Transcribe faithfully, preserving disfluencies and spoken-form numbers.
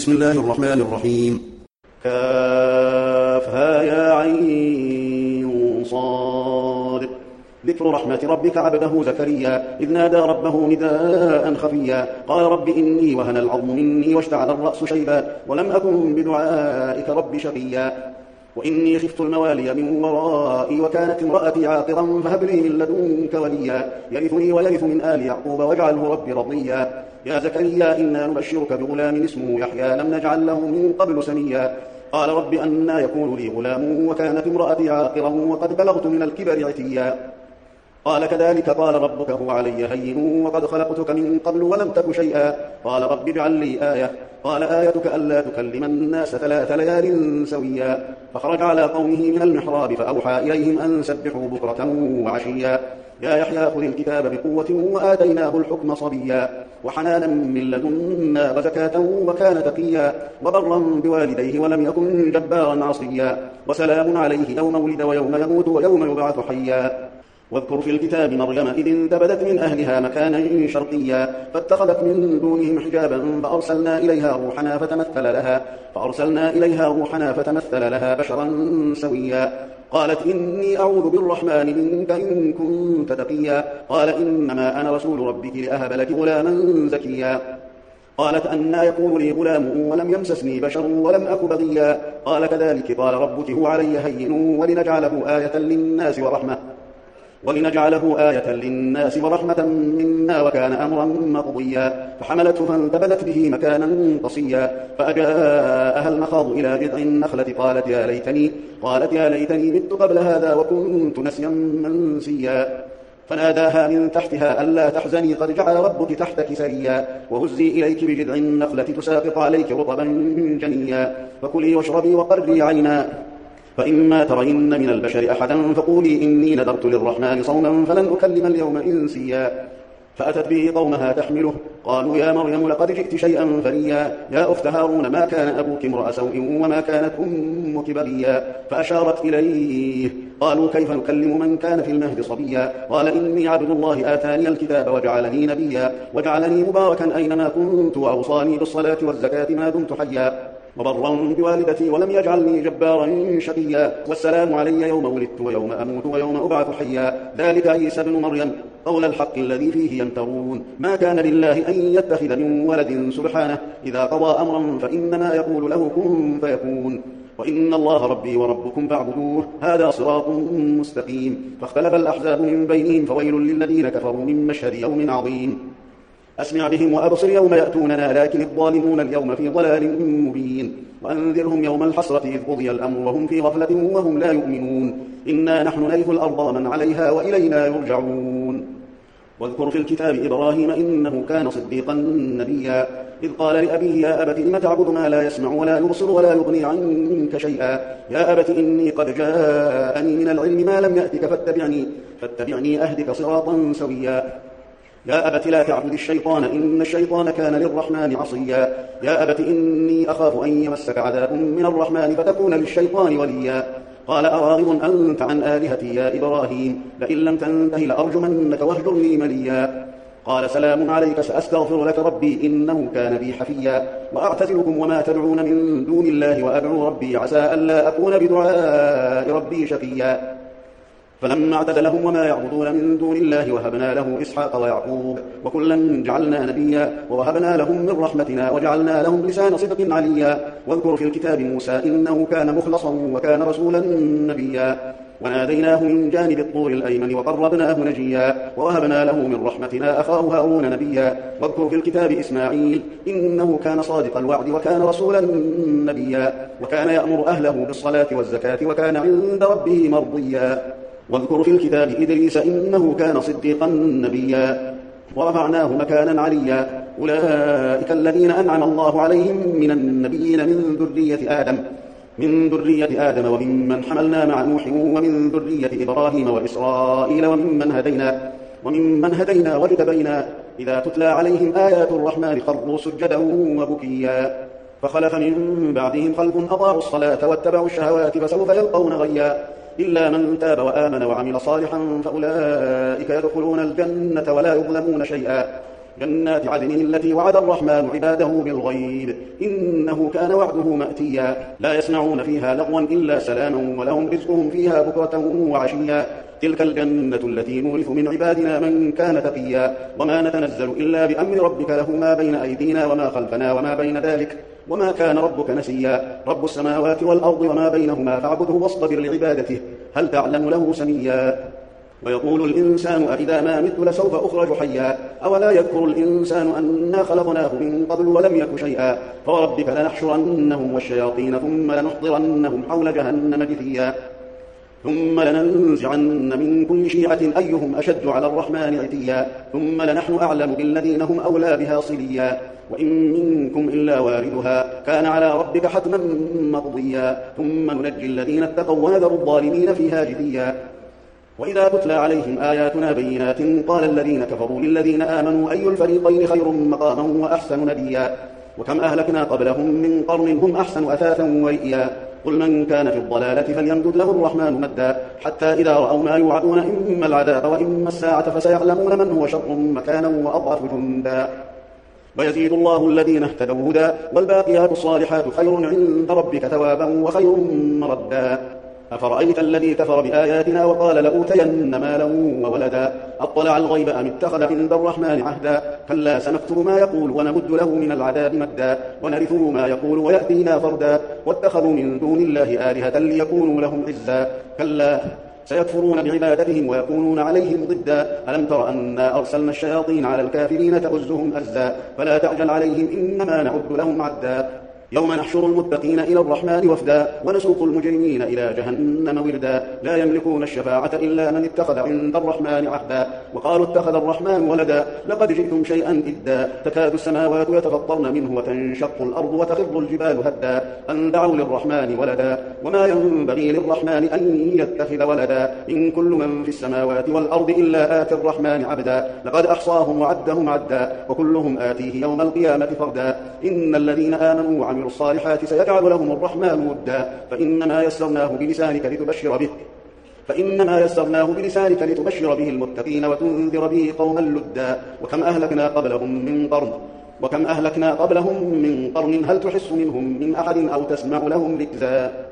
بسم الله الرحمن الرحيم. كافها يا عين صاد. ذكر رحمة ربك عبده زكريا إذ نادى ربه نداء خفيا قال رب إني وهن العظم مني واشتعل الرأس شيبا ولم أكن بدعائك رب شقيا وإني خفت الموالي من ورائي وكانت امرأتي عاقرا فهب لي من لدنك وليا يرثني ويرث من آل يعقوب واجعله رب رضيا يا زكريا إنا نبشرك بغلام اسمه يحيى لم نجعل له من قبل سميا قال رب أنى يكون لي غلام وكانت امرأتي عاقرا وقد بلغت من الكبر عتيا قال كذلك قال ربك هو علي هين وقد خلقتك من قبل ولم تك شيئا قال رب اجعل لي آية قال آيتك ألا تكلم الناس ثلاث ليال سويا فخرج على قومه من المحراب فأوحى إليهم أن سبحوا بكرة وعشيا يا يحيى خذ الكتاب بقوة وآتيناه الحكم صبيا وحنانا من لدنا وزكاة وكان تقيا وبرا بوالديه ولم يكن جبارا عصيا وسلام عليه يوم ولد ويوم يموت ويوم يبعث حيا واذكر في الكتاب مريم إذ انتبذت من أهلها مكانا شرقيا فاتخذت من دونهم حجابا فأرسلنا إليها روحنا فتمثل لها فأرسلنا إليها روحنا فتمثل لها بشرا سويا قالت إني أعوذ بالرحمن منك إن كنت تقيا قال إنما أنا رسول ربك لأهب لك غلاما زكيا قالت أنى يكون لي غلام ولم يمسسني بشر ولم أك بغيا قال كذلك قال ربك هو علي هين ولنجعله آية للناس ورحمة ولنجعله آية للناس ورحمة منا وكان أمرا مقضيا فحملته فانتبذت به مكانا قصيا فأجاءها المخاض إلى جذع النخلة قالت يا ليتني قالت يا ليتني مت قبل هذا وكنت نسيا منسيا فناداها من تحتها ألا تحزني قد جعل ربك تحتك سريا وهزي إليك بجذع النخلة تساقط عليك رطبا جنيا فكلي واشربي وقري عينا فإما ترين من البشر أحدا فقولي إني نذرت للرحمن صوما فلن أكلم اليوم إنسيا فأتت به قومها تحمله قالوا يا مريم لقد جئت شيئا فريا يا أخت هارون ما كان أبوك امرأ سوء وما كانت أمك بغيا فأشارت إليه قالوا كيف نكلم من كان في المهد صبيا قال إني عبد الله آتاني الكتاب وجعلني نبيا وجعلني مباركا أينما كنت وأوصاني بالصلاة والزكاة ما دمت حيا وبرا بوالدتي ولم يجعلني جبارا شقيا والسلام علي يوم ولدت ويوم أموت ويوم أبعث حيا ذلك عيسى بن مريم قول الحق الذي فيه يمترون ما كان لله أن يتخذ من ولد سبحانه إذا قضى أمرا فإنما يقول له كن فيكون وإن الله ربي وربكم فاعبدوه هذا صراط مستقيم فاختلف الأحزاب من بينهم فويل للذين كفروا من مشهد يوم عظيم أسمع بهم وأبصر يوم يأتوننا لكن الظالمون اليوم في ضلال مبين وأنذرهم يوم الحسرة إذ قضي الأمر وهم في غفلة وهم لا يؤمنون إنا نحن نرث الأرض ومن عليها وإلينا يرجعون واذكر في الكتاب إبراهيم إنه كان صديقا نبيا إذ قال لأبيه يا أبت لم تعبد ما لا يسمع ولا يبصر ولا يغني عنك شيئا يا أبت إني قد جاءني من العلم ما لم يأتك فاتبعني, فاتبعني أهدك صراطا سويا يا أبت لا تعبد الشيطان إن الشيطان كان للرحمن عصيا يا أبت إني أخاف أن يمسك عذاب من الرحمن فتكون للشيطان وليا قال أراغب أنت عن آلهتي يا إبراهيم لئن لم تنته لأرجمنك واهجرني مليا قال سلام عليك سأستغفر لك ربي إنه كان بي حفيا وأعتزلكم وما تدعون من دون الله وأدعو ربي عسى ألا أكون بدعاء ربي شقيا فلما اعتزلهم وما يعبدون من دون الله وهبنا له إسحاق ويعقوب وكلا جعلنا نبيا ووهبنا لهم من رحمتنا وجعلنا لهم لسان صدق عليا واذكر في الكتاب موسى إنه كان مخلصا وكان رسولا نبيا وناديناه من جانب الطور الأيمن وقربناه نجيا ووهبنا له من رحمتنا أخاه هارون نبيا واذكر في الكتاب إسماعيل إنه كان صادق الوعد وكان رسولا نبيا وكان يأمر أهله بالصلاة والزكاة وكان عند ربه مرضيا واذكر في الكتاب إدريس إنه كان صديقا نبيا ورفعناه مكانا عليا أولئك الذين أنعم الله عليهم من النبيين من ذرية آدم من ذرية آدم وممن حملنا مع نوح ومن ذرية إبراهيم وإسرائيل وممن هدينا وممن هدينا واجتبينا إذا تتلى عليهم آيات الرحمن خروا سجدا وبكيا فخلف من بعدهم خلف أضاعوا الصلاة واتبعوا الشهوات فسوف يلقون غيا إلا من تاب وآمن وعمل صالحا فأولئك يدخلون الجنة ولا يظلمون شيئا جنات عدن التي وعد الرحمن عباده بالغيب إنه كان وعده مأتيا لا يسمعون فيها لغوا إلا سلاما ولهم رزقهم فيها بكرة وعشيا تلك الجنة التي نورث من عبادنا من كان تقيا وما نتنزل إلا بأمر ربك له ما بين أيدينا وما خلفنا وما بين ذلك وما كان ربك نسيا رب السماوات والأرض وما بينهما فاعبده واصطبر لعبادته هل تعلم له سميا ويقول الإنسان أإذا ما مت لسوف أخرج حيا أولا يذكر الإنسان أنا خلقناه من قبل ولم يك شيئا فوربك لنحشرنهم والشياطين ثم لنحضرنهم حول جهنم جثيا ثم لننزعن من كل شيعة أيهم أشد على الرحمن عتيا ثم لنحن أعلم بالذين هم أولى بها صليا وإن منكم إلا واردها كان على ربك حتما مقضيا ثم ننجي الذين اتقوا ونذر الظالمين فيها جثيا وإذا تتلى عليهم آياتنا بينات قال الذين كفروا للذين آمنوا أي الفريقين خير مقاما وأحسن نديا وكم أهلكنا قبلهم من قرن هم أحسن أثاثا ورئيا قل من كان في الضلالة فليمدد له الرحمن مدا حتى إذا رأوا ما يوعدون إما العذاب وإما الساعة فسيعلمون من هو شر مكانا وأضعف جندا ويزيد الله الذين اهتدوا هدى والباقيات الصالحات خير عند ربك ثوابا وخير مردا أفرأيت الذي كفر بآياتنا وقال لأوتين مالا وولدا أطلع الغيب أم اتخذ عند الرحمن عهدا كلا سنكتب ما يقول ونمد له من العذاب مدا ونرثه ما يقول ويأتينا فردا واتخذوا من دون الله آلهة ليكونوا لهم عزا كلا سيكفرون بعبادتهم ويكونون عليهم ضدا ألم تر أنا أرسلنا الشياطين على الكافرين تؤزهم أزا فلا تعجل عليهم إنما نعد لهم عدا يوم نحشر المتقين إلى الرحمن وفدا ونسوق المجرمين إلى جهنم وردا لا يملكون الشفاعة إلا من اتخذ عند الرحمن عهدا وقالوا اتخذ الرحمن ولدا لقد جئتم شيئا إدا تكاد السماوات يتفطرن منه وتنشق الأرض وتخر الجبال هدا أن دعوا للرحمن ولدا وما ينبغي للرحمن أن يتخذ ولدا إن كل من في السماوات والأرض إلا آتي الرحمن عبدا لقد أحصاهم وعدهم عدا وكلهم آتيه يوم القيامة فردا إن الذين آمنوا وعملوا الصالحات سيجعل لهم الرحمن ودا فإنما يسرناه بلسانك لتبشر به فإنما يسرناه بلسانك لتبشر به المتقين وتنذر به قوما لدا وكم أهلكنا قبلهم من قرن وكم أهلكنا قبلهم من قرن هل تحس منهم من أحد أو تسمع لهم ركزا